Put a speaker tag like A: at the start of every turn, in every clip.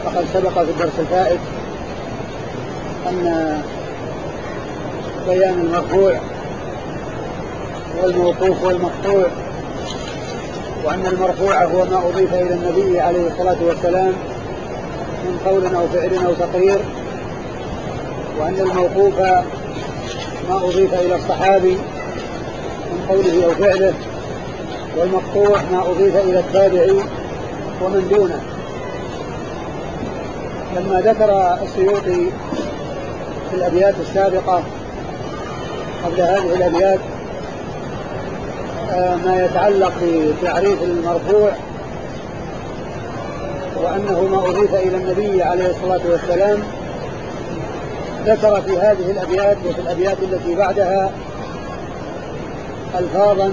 A: فقد سبق في الدرس الفائت أن بيان المرفوع والموقوف والمقطوع، وأن المرفوع هو ما أضيف إلى النبي عليه الصلاة والسلام من قول أو فعل أو تقرير، وأن الموقوف ما أضيف إلى الصحابي من قوله أو فعله، والمقطوع ما أضيف إلى التابعي ومن دونه. لما ذكر السيوطي في الأبيات السابقة قبل هذه الأبيات ما يتعلق بتعريف المرفوع وأنه ما أضيف إلى النبي عليه الصلاة والسلام، ذكر في هذه الأبيات وفي الأبيات التي بعدها ألفاظا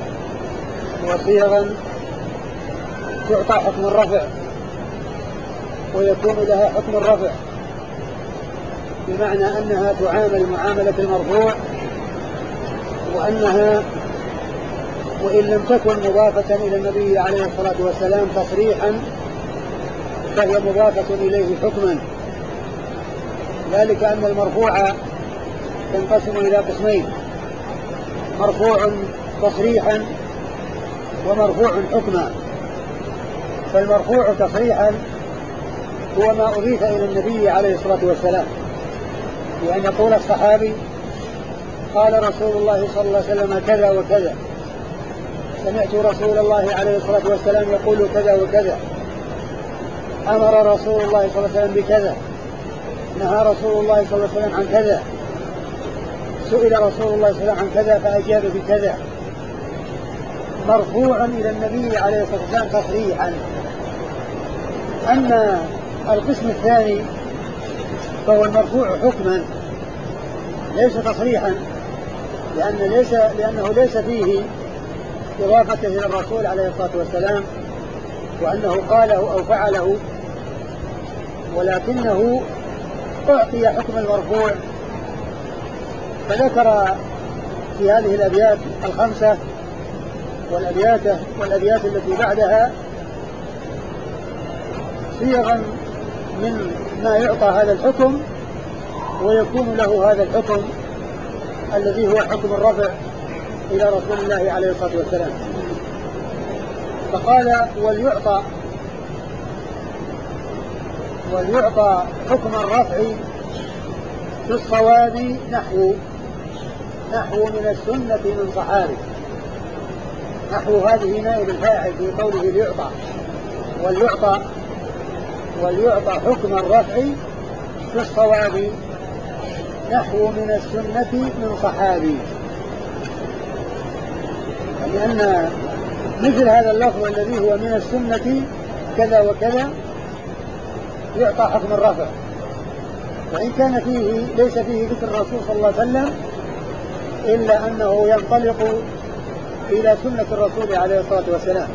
A: وصيغا تعطى حكم الرفع ويكون لها حكم الرفع، بمعنى أنها تعامل معاملة المرفوع، وأنها وإن لم تكن مضافة إلى النبي عليه الصلاة والسلام تصريحا فهي مضافة إليه حكما، ذلك أن المرفوع تنقسم إلى قسمين: مرفوع تصريحا ومرفوع حكما. فالمرفوع تصريحا هو ما أضيف إلى النبي عليه الصلاة والسلام، بأن يقول الصحابي: قال رسول الله صلى الله عليه وسلم كذا وكذا، سمعت رسول الله عليه الصلاة والسلام يقول كذا وكذا، أمر رسول الله صلى الله عليه وسلم بكذا، نهى رسول الله صلى الله عليه وسلم عن كذا، سئل رسول الله صلى الله عليه وسلم عن كذا فأجاب بكذا، مرفوع إلى النبي عليه الصلاة والسلام تصريحا. أما القسم الثاني فهو المرفوع حكما ليس تصريحا، لأنه ليس فيه إضافته إلى الرسول عليه الصلاة والسلام وأنه قاله أو فعله، ولكنه أعطي حكم المرفوع. فذكر في هذه الأبيات الخمسة والأبيات التي بعدها صيغا من ما يعطى هذا الحكم ويكون له هذا الحكم الذي هو حكم الرفع إلى رسول الله عليه الصلاة والسلام. فقال: وليعطى حكم الرفع في الصواب نحو من السنة من صحابي. نحو هذه نائب الفاعل في قوله ليعطى، وليعطى حكم الرفع في الصواب نحو من السنة من صحابي، لأن مثل هذا اللفظ الذي هو من السنة كذا وكذا يعطى حكم الرفع، وإن كان ليس فيه ذكر الرسول صلى الله عليه وسلم إلا أنه ينطلق إلى سنة الرسول عليه الصلاة والسلام،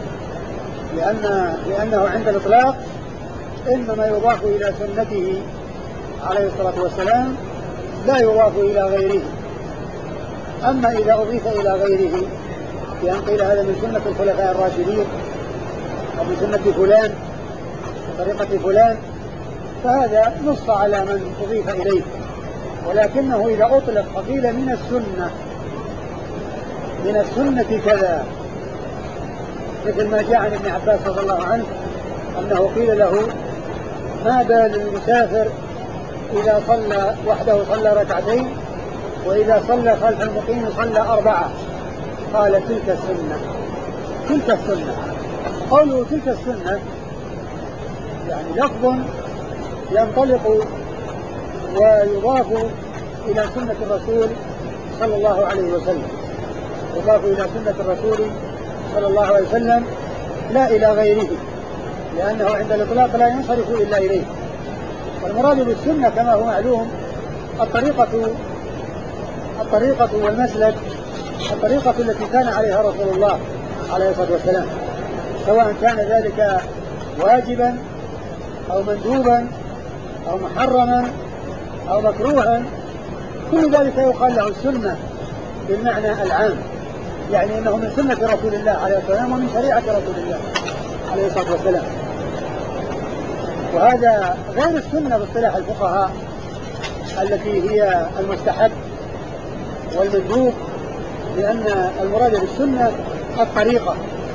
A: لأنه عند الإطلاق إنما يضاف إلى سنته عليه الصلاة والسلام لا يضاف إلى غيره. أما إذا أضيف إلى غيره بأن قيل هذا من سنة الخلفاء الراشدين أو من سنة فلان وطريقة فلان فهذا نص على من أضيف إليه، ولكنه إذا أطلق فقيل من السنة كذا، مثل ما جاء عن ابن عباس رضي الله عنه أنه قيل له: ما بال المسافر إذا صلى وحده صلى ركعتين وإذا صلى خلف المقيم صلى 4؟ قال: تلك السنة. قوله تلك السنة يعني لفظ ينطلق ويضاف إلى سنة الرسول صلى الله عليه وسلم، يضاف إلى سنة الرسول صلى الله عليه وسلم لا إلى غيره، لأنه عند الإطلاق لا ينصرف إلا إليه. والمراد بالسنة كما هو معلوم الطريقة والمسلك، الطريقة التي كان عليها رسول الله عليه الصلاة والسلام، سواء كان ذلك واجبا أو مندوبا أو محرما أو مكروها، كل ذلك يقال له السنة بالمعنى العام، يعني أنه من سنة رسول الله عليه الصلاة والسلام ومن شريعة رسول الله عليه الصلاة والسلام. وهذا غير السنة باصطلاح الفقهاء التي هي المستحب والمندوب، لأن المراد بالسنة الطريقة،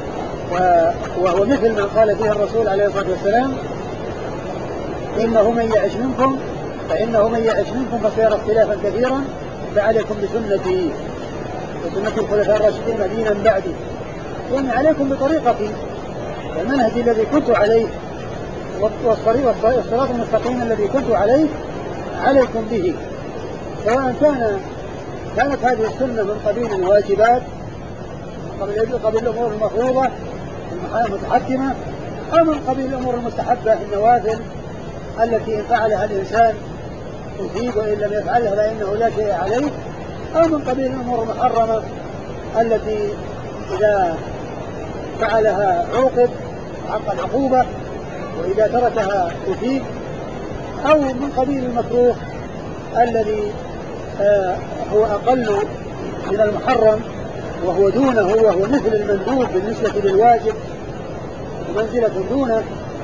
A: وهو مثل ما قال فيها الرسول عليه الصلاة والسلام: إنه من يعش منكم فسيرى اختلافا كثيرا فعليكم بسنتي وسنة الخلفاء الراشدين دينا بعدي. يعني عليكم بطريقتي، المنهج الذي كنت عليه والصراط المستقيم الذي كنت عليه عليكم به، سواء كانت هذه السنة من قبيل الواجبات، من قبيل الأمور المفروضة المتحكمة، أو من قبيل الأمور المستحبة النوافل التي إن فعلها الإنسان يثيب وإن لم يفعلها فإنه لا شيء عليه، أو من قبيل الأمور المحرمة التي إذا فعلها عوقب حق العقوبة وإذا تركها يثيب، أو من قبيل المكروه الذي هو أقل من المحرم وهو دونه، وهو مثل المندوب بالنسبة للواجب ومنزلة دونه.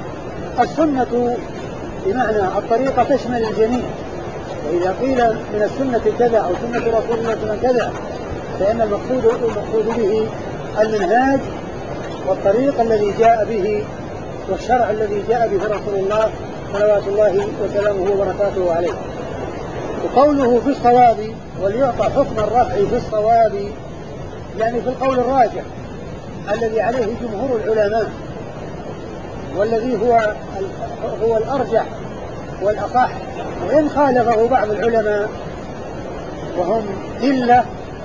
A: السنة بمعنى الطريقة تشمل الجميع، وإذا قيل من السنة كذا أو سنة رسول الله صلى الله عليه وسلم كذا فإن المقصود به المنهاج والطريق الذي جاء به والشرع الذي جاء به رسول الله صلوات الله وسلامه وبركاته عليه. وقوله في الصواب وليعطى حكم الرفع في الصواب، يعني في القول الراجح الذي عليه جمهور العلماء والذي هو الأرجح والأصح، وإن خالفه بعض العلماء وهم إلا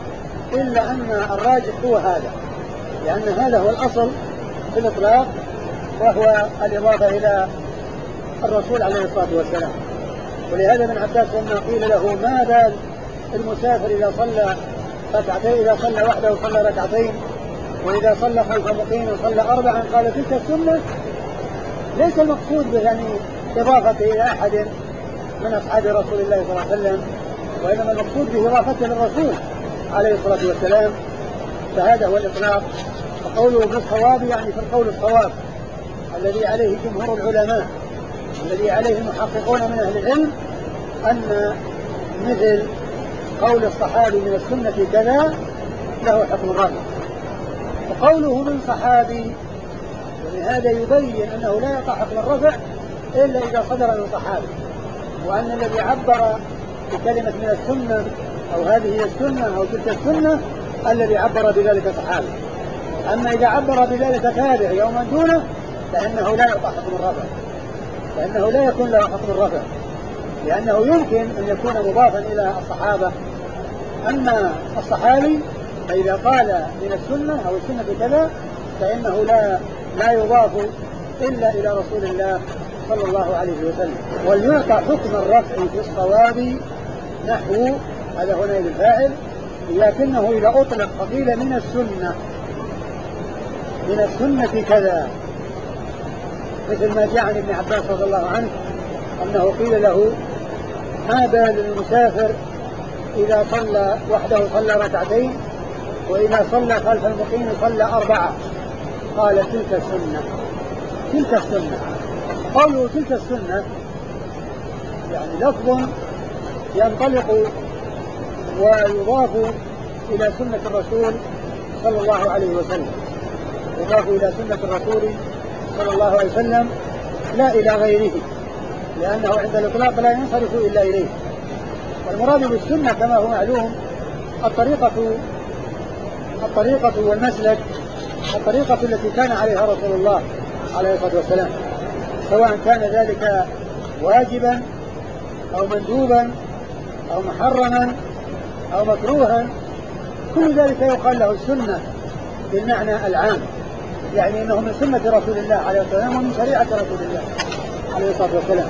A: أن الراجح هو هذا، لأن هذا هو الأصل في الإطلاق، وهو الإضافة إلى الرسول عليه الصلاة والسلام. ولهذا ابن عباس لما قيل له ما بال المسافر إذا صلى ركعتين، إذا صلى وحده صلى ركعتين، وإذا صلى خلف مقيم صلى أربعا، قال تلك السنة. ليس المقصود به يعني إضافة إلى أحد من أصحاب رسول الله صلى الله عليه وسلم، وإنما المقصود به إضافته للرسول عليه الصلاة والسلام. فهذا هو الإطلاق. وقوله بالصواب يعني في القول الصواب الذي عليه جمهور العلماء، الذي عليه المحققون من أهل العلم، أن مثل قول الصحابي من السنة كذا له حكم الرفع. وقوله من صحابي ولهذا يبين أنه لا يقع حكم الرفع إلا إذا صدر من صحابي، وأن الذي عبر بكلمة من السنة أو هذه هي السنة أو تلك السنة الذي عبر بذلك صحابي. أما إذا عبر بذلك تابع يوما دونه فإنه لا يقع حكم الرفع، لأنه لا يكون له حكم الرفع، لأنه يمكن أن يكون مضافا إلى الصحابة. أما الصحابي فإذا قال من السنة أو السنة كذا فإنه لا يضاف إلا إلى رسول الله صلى الله عليه وسلم. وليعطى حكم الرفع في الصواب نحو، هذا هنا الفاعل، لكنه إذا أطلق فقيل من السنة كذا، مثل ما جاء عن ابن عباس رضي الله عنه أنه قيل له ما بال المسافر إذا صلى وحده صلى ركعتين وإذا صلى خلف المقيم صلى أربعة، قال تلك السنة. قوله تلك السنة يعني لفظ ينطلق ويضاف إلى سنة الرسول صلى الله عليه وسلم، يضاف إلى سنة الرسول صلى الله عليه وسلم لا إلى غيره، لأنه عند الإطلاق لا ينصرف إلا إليه. والمراد بالسنة كما هو معلوم الطريقة والمسلك، الطريقة التي كان عليها رسول الله عليه الصلاة والسلام، سواء كان ذلك واجبا أو مندوبا أو محرما أو مكروها، كل ذلك يقال له السنة بالمعنى العام، يعني أنه من سنة رسول الله عليه الصلاة والسلام ومن شريعة رسول الله عليه الصلاة والسلام.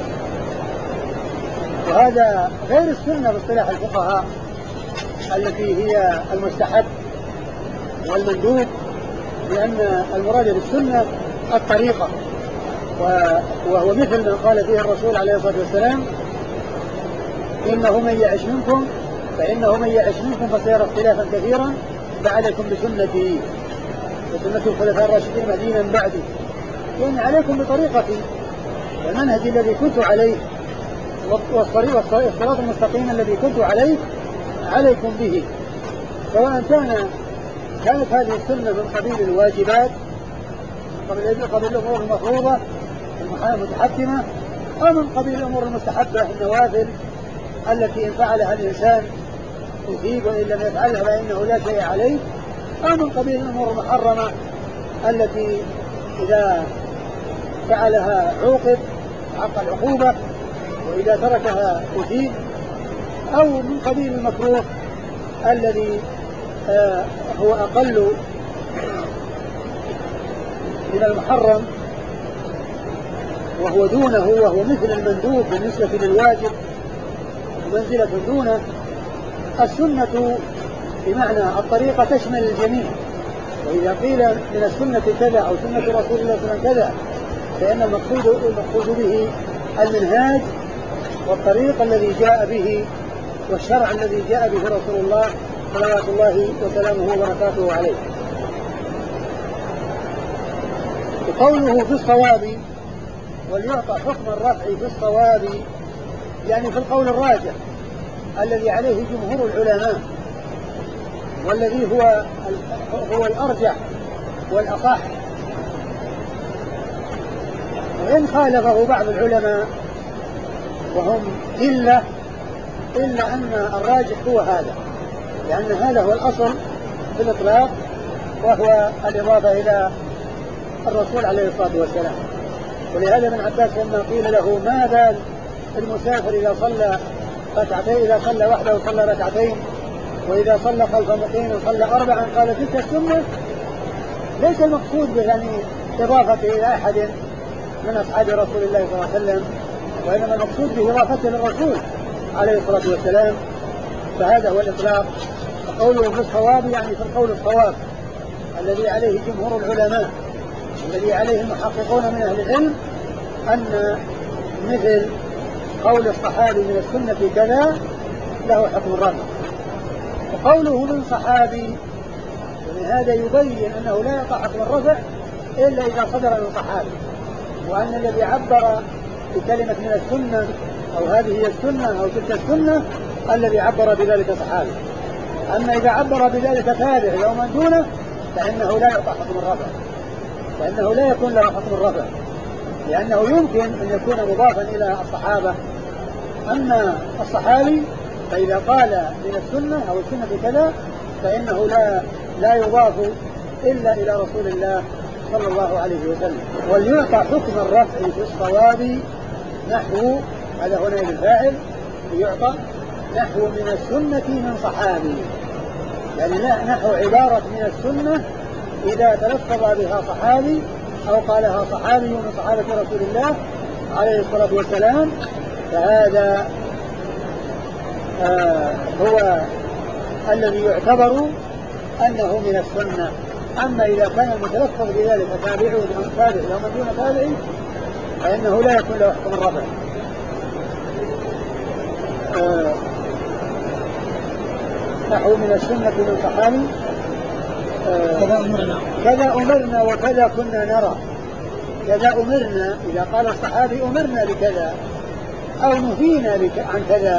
A: وهذا غير السنة باصطلاح الفقهاء التي هي المستحب والمندوب، لأن المراد بالسنة الطريقة، وهو مثل ما قال فيه الرسول عليه الصلاة والسلام: إنه من يعش منكم فسيرى اختلافا كثيرا فعليكم بسنتي وسنة الخلفاء الراشدين دينا بعدي. يعني عليكم بطريقتي، والمنهج الذي كنت عليه والصراط المستقيم الذي كنت عليه عليكم به، سواء كانت هذه السنة من قبيل الواجبات قبل الأمور المفروضة المتحتمة، أو من قبيل الأمور المستحبة النوافل التي إن فعلها الإنسان يثيب وإن لم يفعلها فإنه لا شيء عليه، أو من قبيل الأمور المحرمة التي إذا فعلها عوقب حق العقوبة وإذا تركها أثيب، أو من قبيل المكروه الذي هو أقل من المحرم وهو دونه، وهو مثل المندوب بالنسبة للواجب ومنزلة دونه. السنة بمعنى الطريقة تشمل الجميع، وإذا قيل من السنة كذا أو سنة رسول الله صلى الله عليه وسلم كذا فإن المقصود به المنهاج والطريق الذي جاء به والشرع الذي جاء به رسول الله صلوات الله وسلامه وبركاته عليه. وقوله في الصواب وليعطى حكم الرفع في الصواب، يعني في القول الراجح الذي عليه جمهور العلماء والذي هو الأرجح والأصح، وإن خالفه بعض العلماء وهم إلا أن الراجح هو هذا، لأن هذا هو الأصل في الإطلاق، وهو الإضافة إلى الرسول عليه الصلاة والسلام. ولهذا ابن عباس لما قيل له ما بال المسافر إذا صلى ركعتين، إذا صلى وحده صلى ركعتين، وإذا صلى خلف مقيم صلى أربعا، قال تلك السنة. ليس المقصود به يعني إضافته إلى أحد من أصحاب رسول الله صلى الله عليه وسلم، وإنما المقصود به إضافته للرسول عليه الصلاة والسلام. فهذا هو الإطلاق. قوله في الصواب يعني في القول الصواب الذي عليه جمهور العلماء، الذي عليه المحققون من أهل العلم، أن مثل قول الصحابي من السنة كذا له حكم الرفع. وقوله من صحابي ولهذا يبين أنه لا يقع حكم الرفع إلا إذا صدر من صحابي، وأن الذي عبر بكلمة من السنة أو هذه هي السنة أو تلك السنة الذي عبر بذلك صحابي. أما إذا عبر بذلك تابع أو من دونه فإنه لا يقع حكم الرفع، فإنه لا يكون له حكم الرفع، لأنه يمكن أن يكون مضافا إلى الصحابة. أما الصحابي فإذا قال من السنة أو السنة كذا فإنه لا يضاف إلا إلى رسول الله صلى الله عليه وسلم. وليعطى حكم الرفع في الصواب نحو، هذا هنا الفاعل يعطى نحو من السنة من صحابي، يعني نحو عبارة من السنة إذا تلفظ بها صحابي أو قالها صحابي من صحابة رسول الله عليه الصلاة والسلام، فهذا هو الذي يعتبر أنه من السنة. أما إذا كان المتلفظ بذلك تابعي ومن تابعي ومن دون تابعي فإنه لا يكون له حكم الرفع. نحو من السنة من صحابي كذا أمرنا وكذا كنا نرى. كذا أمرنا إذا قال الصحابي أمرنا بكذا أو نهينا عن كذا،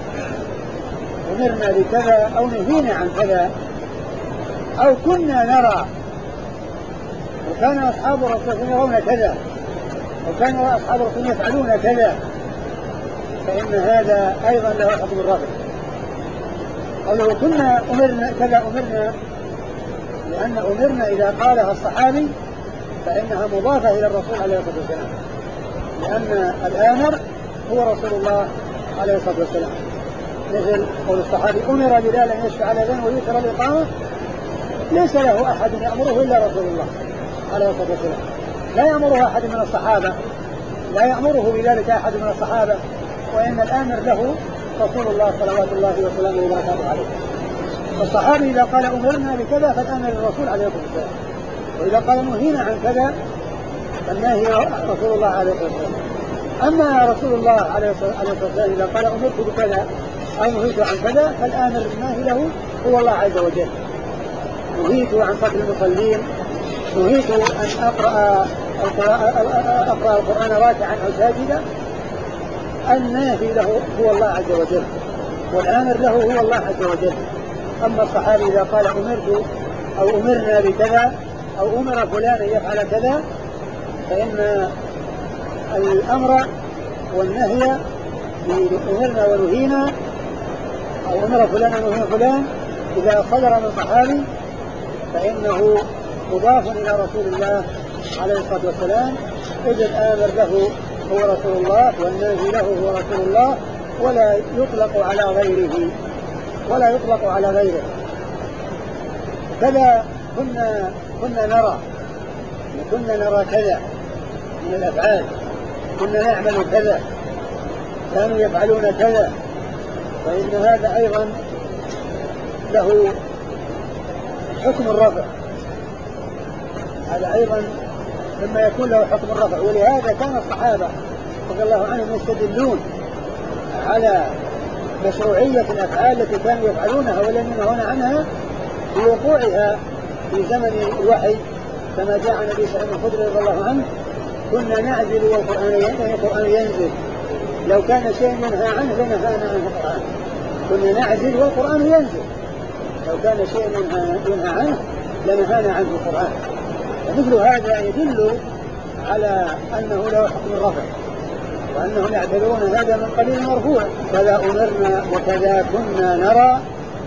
A: أمرنا بكذا أو نهينا عن كذا، أو كنا نرى وكان أصحاب الرسول يرون كذا وكان أصحاب الرسول يفعلون كذا، فإن هذا أيضا له حكم الرفع. قالوا كنا أمرنا كذا أمرنا، لأن أمرنا إذا قالها الصحابي فإنها مضافة إلى الرسول عليه الصلاة والسلام، لأن الآمر هو رسول الله عليه الصلاة والسلام. مثل قول الصحابي أمر بلال أن يشفع الأذان ويؤخر الإقامة، ليس له أحد يأمره إلا رسول الله عليه الصلاة والسلام، لا يأمره أحد من الصحابة، لا يأمره بذلك أحد من الصحابة، وإن الآمر له رسول الله صلوات الله وسلامه وبركاته عليه. فالصحابي إذا قال أمرنا بكذا فالآمر الرسول عليه الصلاة والسلام، وإذا قال نهينا عن كذا فالناهي رسول الله عليه الصلاة والسلام. أما رسول الله عليه الصلاة والسلام إذا قال أمرت بكذا أو نهيت عن كذا فالآمر الناهي له هو الله عز وجل. نهيت عن قتل المصلين، نهيت أن أقرأ أقرأ القرآن راكعا أو ساجدا، الناهي له هو الله عز وجل، والآمر له هو الله عز وجل. أما الصحابي إذا قال أمرت أو أمرنا بكذا أو أمر فلان يفعل كذا، فإن الأمر والنهي أمرنا ونهينا أو أمر فلان ونهي فلان إذا صدر من صحابي فإنه مضاف إلى رسول الله عليه الصلاة والسلام، إذ الآمر له هو رسول الله والناهي له هو رسول الله، ولا يطلق على غيره. كذا كنا نرى كذا من الأفعال، كنا نعمل كذا، كانوا يفعلون كذا، فإن هذا أيضا له حكم الرفع، هذا أيضا لما يكون له حكم الرفع. ولهذا كان الصحابة رضي الله عنهم يستدلون على مشروعية الأفعال التي كانوا يفعلونها ولم ينهون عنها بوقوعها في زمن الوحي، كما جاء عن أبي سعيد الخدري رضي الله عنه: كنا نعزل والقرآن ينزل، لو كان شيء ينهى عنه لنهانا عنه القرآن. كنا نعزل والقرآن ينزل، لو كان شيء ينهى عنه لنهانا عنه القرآن. ومثل هذا يدل على أنه له حكم الرفع، وأنهم يعتبرون هذا من قبيل مرفوع. كذا أمرنا وكذا كنا نرى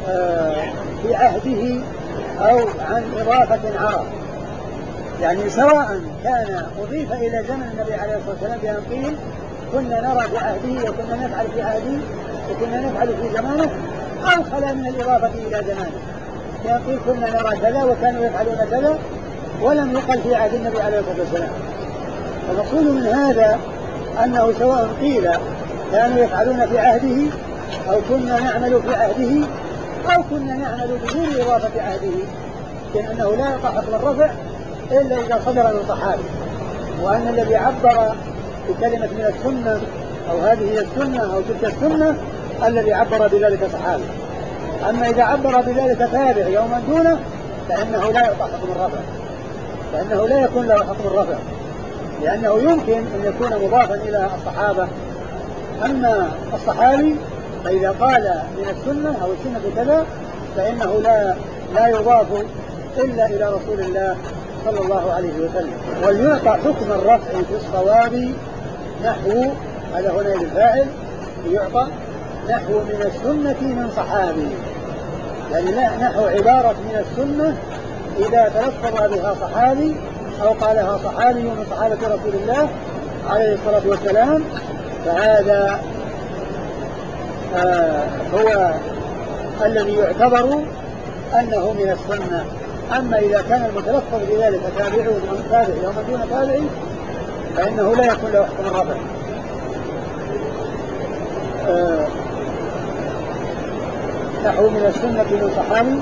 A: في عهده أو عن إضافة عرب، يعني سواء كان أضيف إلى زمن النبي عليه الصلاة والسلام بأن قيل كنا نرى في عهده وكنا نفعل في عهده وكنا نفعل في زمانه، أو خلا من الإضافة إلى زمانه بأن قيل كنا نرى كذا وكانوا يفعلون كذا ولم يقل في عهد النبي عليه الصلاة والسلام. المقصود من هذا أنه سواء قيل كانوا يفعلون في عهده أو كنا نعمل في عهده أو كنا نعمل بدون إضافة عهده، لأنه لا يقع حكم الرفع إلا إذا صدر من صحابي، وأن الذي عبر بكلمة من السنة أو هذه السنة أو تلك السنة الذي عبر بذلك صحابي. أما إذا عبر بذلك تابع يوما دونه فإنه لا يقع حكم الرفع، فإنه لا يكون له حكم الرفع، لأنه يمكن أن يكون مضافا إلى الصحابة. أما الصحابي فإذا قال من السنة أو السنة كذا فإنه لا يضاف إلا إلى رسول الله صلى الله عليه وسلم. وليعطى حكم الرفع في الصواب نحو، هذا هنا للفاعل، يعطى نحو من السنة من صحابي، يعني نحو عبارة من السنة إذا تلفظ بها صحابي أو قالها صحابي من صحابة رسول الله عليه الصلاة والسلام، فهذا هو الذي يعتبر أنه من السنة. أما إذا كان المتلفظ بذلك تابعون أو تابعي أو مدون تابعي فإنه لا يكون له حكم الرفع. نحو من السنة من صحابي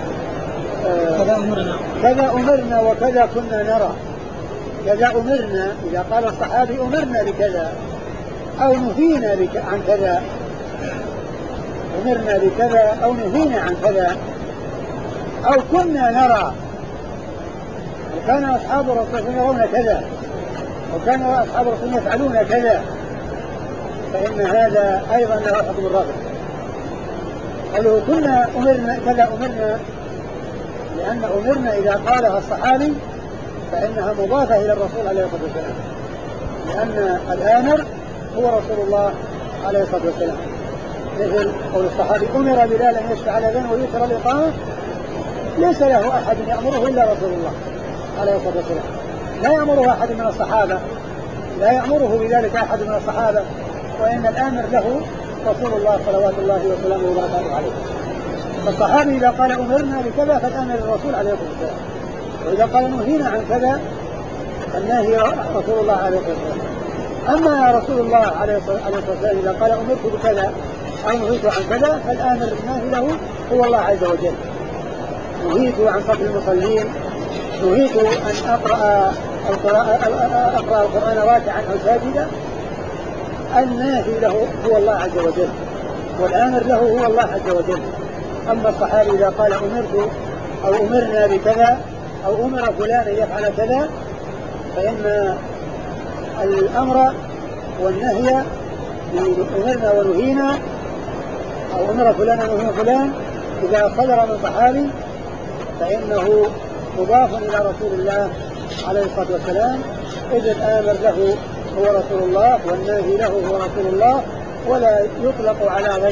A: كذا أمرنا وكذا كنا نرى. كذا أمرنا إذا قال الصحابي أمرنا بكذا أو نهينا عن كذا، أمرنا بكذا أو نهينا عن كذا، أو كنا نرى وكان أصحاب الرسول يرون كذا وكان أصحاب الرسول يفعلون كذا، فإن هذا أيضا له حكم الرفع. قالوا كنا أمرنا كذا أمرنا، لأن أمرنا إذا قالها الصحابي فإنها مضافة إلى الرسول عليه الصلاة والسلام، لأن الآمر هو رسول الله عليه الصلاة والسلام. مثل قول الصحابي أمر بلال أن يشفع الأذان ويؤخر الإقامة، ليس له أحد يأمره إلا رسول الله عليه الصلاة والسلام، لا يأمره أحد من الصحابة، لا يأمره بذلك أحد من الصحابة، وإن الآمر له رسول الله صلوات الله وسلامه وبركاته عليه. فالصحابي إذا قال أمرنا بكذا فالآمر الرسول عليه الصلاة والسلام، وإذا قال نهينا عن كذا فالناهي رسول الله عليه الصلاة والسلام. أما رسول الله عليه الصلاة والسلام إذا قال أمرت بكذا أو نهيت عن كذا فالآمر الناهي له هو الله عز وجل. نهيت عن صف المصلين، نهيت أن أقرأ القرآن راكعا أو ساجدا، الناهي له هو الله عز وجل والآمر له هو الله عز وجل. أما الصحابي إذا قال أمرت أو أمرنا بكذا أو أمر فلان يفعل كذا فإن الأمر والنهي أمرنا ونهينا أو أمر فلان ونهي فلان إذا صدر من صحابي فإنه مضاف إلى رسول الله عليه الصلاة والسلام، إذ الآمر له هو رسول الله والناهي له هو رسول الله، ولا يطلق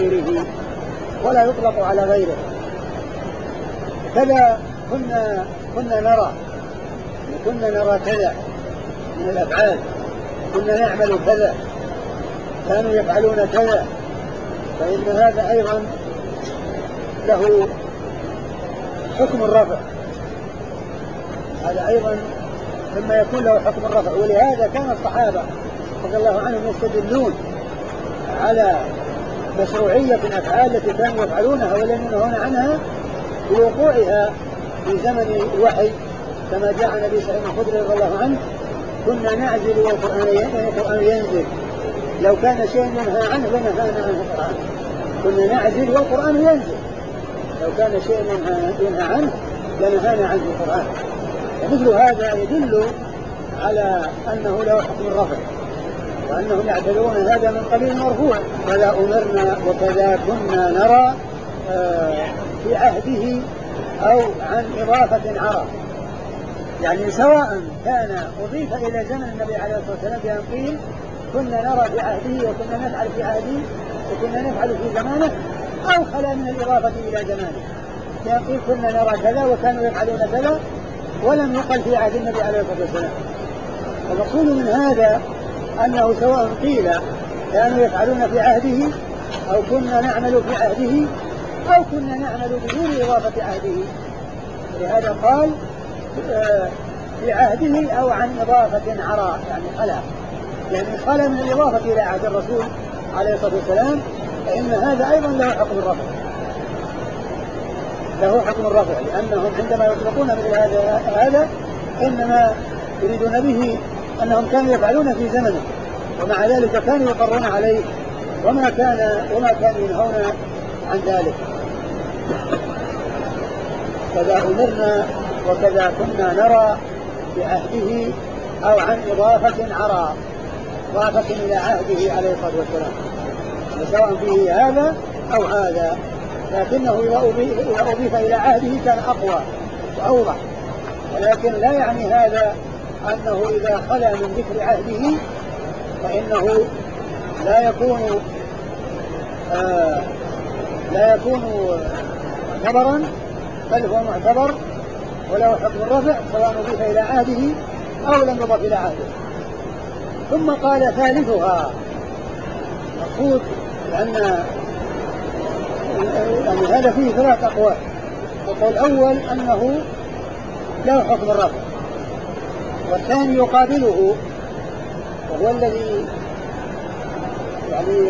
A: على غيره. كذا كنا نرى كذا من الأفعال، كنا نعمل كذا، كانوا يفعلون كذا، فإن هذا أيضا له حكم الرفع، هذا أيضا مما يكون له حكم الرفع. ولهذا كان الصحابة رضي الله عنهم يستدلون على مشروعية الأفعال التي كانوا يفعلونها ولم ينهون عنها بوقوعها في زمن الوحي، كما جاء النبي سعيد الخدري رضي الله عنه: كنا نعزل والقرآن ينزل، لو كان شيء ينهى عنه لنهانا عنه القرآن. كنا نعزل والقرآن ينزل، لو كان شيء ينهى عنه لنهانا عنه القرآن. ومثل هذا يدل على أنه له حكم الرفع، وأنهم يعتبرون هذا من قبيل مرفوع. كذا أمرنا وكذا كنا نرى في عهده أو عن إضافة عرى، يعني سواء كان أضيف إلى زمن النبي عليه الصلاة والسلام بأن قيل كنا نرى في عهده وكنا نفعل في عهده وكنا نفعل في زمانه، أو خلا من الإضافة إلى زمانه بأن قيل كنا نرى كذا وكانوا يفعلون كذا ولم يقل في عهد النبي عليه الصلاة والسلام. المقصود من هذا أنه سواء قيل كانوا يفعلون في عهده أو كنا نعمل في عهده أو كنا نعمل بدون إضافة عهده، لهذا قال في عهده أو عن إضافة عرى، يعني خلا، يعني خلا من الإضافة إلى عهد الرسول عليه الصلاة والسلام، فإن هذا أيضا له حكم الرفع، لأنهم عندما يطلقون مثل هذا إنما يريدون به أنهم كانوا يفعلون في زمنه، ومع ذلك كانوا يقرون عليه وما كانوا ينهون عن ذلك. كذا أمرنا وكذا كنا نرى بعهده أو عن إضافة عرى، إضافة إلى عهده عليه الصلاة والسلام، سواء فيه هذا أو هذا، لكنه إذا أضيف إلى عهده كان أقوى وأوضح، ولكن لا يعني هذا أنه إذا خلا من ذكر عهده فإنه لا يكون معتبرا، بل هو معتبر وله حكم الرفع سواء أضيف إلى عهده أو لم يضف إلى عهده. ثم قال ثالثها، مقصود لأن يعني هذا فيه ثلاث أقوال. القول الأول أنه له حكم الرفع، والثاني يقابله وهو الذي يعني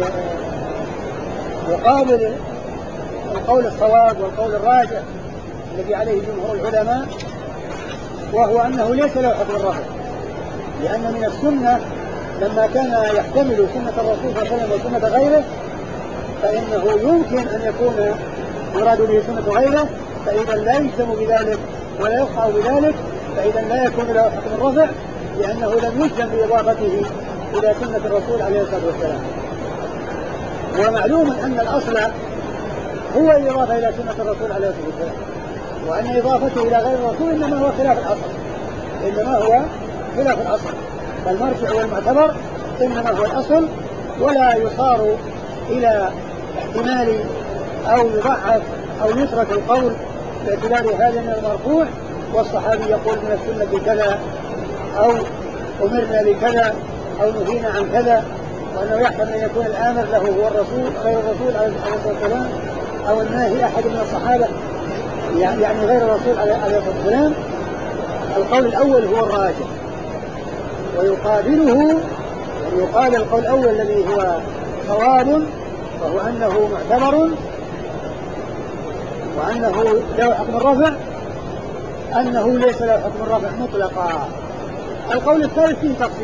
A: يقابل القول الصواب والقول الراجح الذي عليه جمهور العلماء، وهو أنه ليس له حكم الرفع، لأن من السنة لما كان يحتمل سنة الرسول صلى الله عليه وسلم وسنة غيره فإنه يمكن أن يكون يراد به سنة غيره، فإذا لا يجزم بذلك ولا يقع بذلك، فإذا لا يكون له حكم الرفع، لأنه لم يجزم بإضافته إلى سنة الرسول عليه الصلاة والسلام. ومعلوم أن الأصل هو الإضافة إلى سنة الرسول عليه الصلاة والسلام، وأن إضافته إلى غير الرسول إنما هو خلاف الأصل، فالمرجع والمعتبر إنما هو الأصل، ولا يصار إلى احتمال أو يضعف أو يترك القول باعتبار هذا من المرفوع، والصحابي يقول من السنة كذا أو أمرنا بكذا أو نهينا عن كذا، وأنه يحتمل أن يكون الآمر له هو الرسول غير الرسول عليه الصلاة والسلام، أو الناهي أحد من الصحابة يعني غير الرسول عليه الصلاة والسلام. القول الأول هو الراجح، ويقابله يقال القول الأول الذي هو صواب، وهو أنه معتبر وأنه له حكم الرفع، أنه ليس له حكم الرفع مطلقا. القول الثالث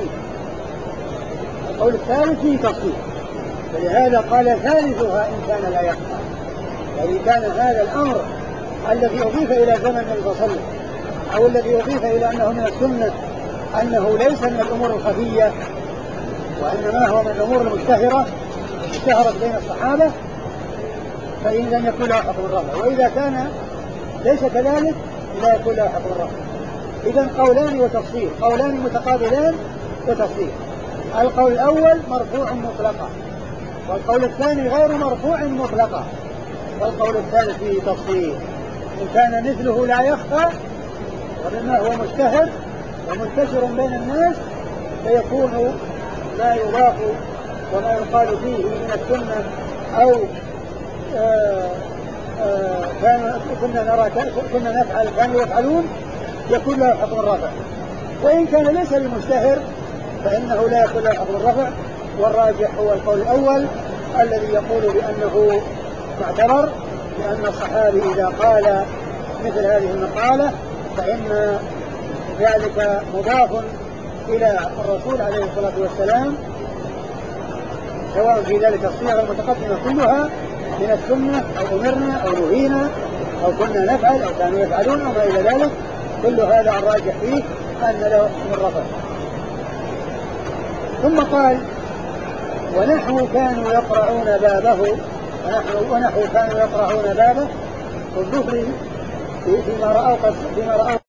A: فيه تفصيل، فلهذا قال ثالثها إن كان لا يخفى، يعني كان هذا الأمر الذي أضيف إلى زمن النبي صلى الله عليه وسلم أو الذي أضيف إلى أنه من السنة أنه ليس من الأمور الخفية، وإنما هو من الأمور المشتهرة اشتهرت بين الصحابة، فإذا يكون له حكم الرفع. وإذا كان ليس كذلك لا يكون له حكم الرفع. إذن قولان وتفصيل، قولان متقابلان وتفصيل. القول الأول مرفوع مطلقا، والقول الثاني غير مرفوع مطلقا، والقول الثالث فيه تفصيل. إن كان مثله لا يخفى ومما هو مشتهر ومنتشر بين الناس فيكون لا يضاف وما يقال فيه من السنة أو كنا نفعل كانوا يفعلون يكون له حكم الرفع. وإن كان ليس بمشتهر فإنه لا يكون له حكم الرفع. والراجح هو القول الأول الذي يقول بأنه معتبر، لأن الصحابي إذا قال مثل هذه المقالة فإن ذلك مضاف إلى الرسول عليه الصلاة والسلام، سواء في ذلك الصيغ المتقدمة كلها من السنة أو أمرنا أو نهينا أو كنا نفعل أو كانوا يفعلون أو ما إلى ذلك، كل هذا الراجح فيه أن له حكم الرفع. ثم قال ونحو كانوا يقرعون بابه، ونحو كانوا يقرعون بابه والظهر فيما رأوا